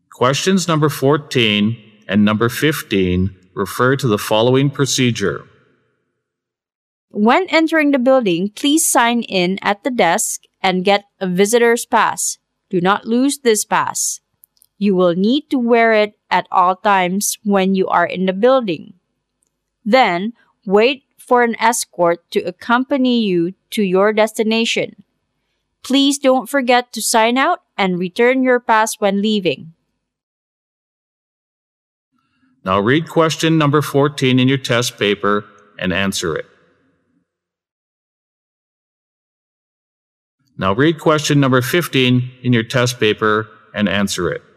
Questions number 14 and number 15 refer to the following procedure. When entering the building, please sign in at the desk and get a visitor's pass. Do not lose this pass. You will need to wear it at all times when you are in the building. Then, wait for an escort to accompany you to your destination. Please don't forget to sign out and return your pass when leaving. Now read question number 14 in your test paper and answer it. Now read question number 15 in your test paper and answer it.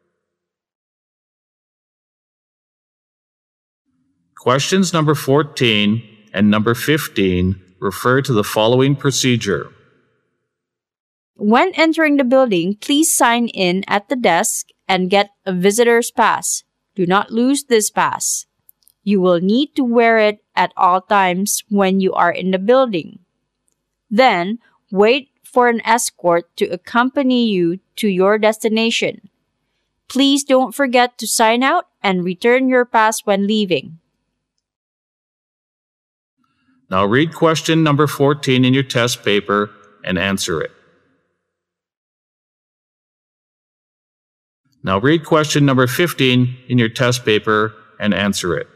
Questions number 14 and number 15 refer to the following procedure. When entering the building, please sign in at the desk and get a visitor's pass. Do not lose this pass. You will need to wear it at all times when you are in the building. Then, wait for an escort to accompany you to your destination. Please don't forget to sign out and return your pass when leaving. Now read question number 14 in your test paper and answer it. Now read question number 15 in your test paper and answer it.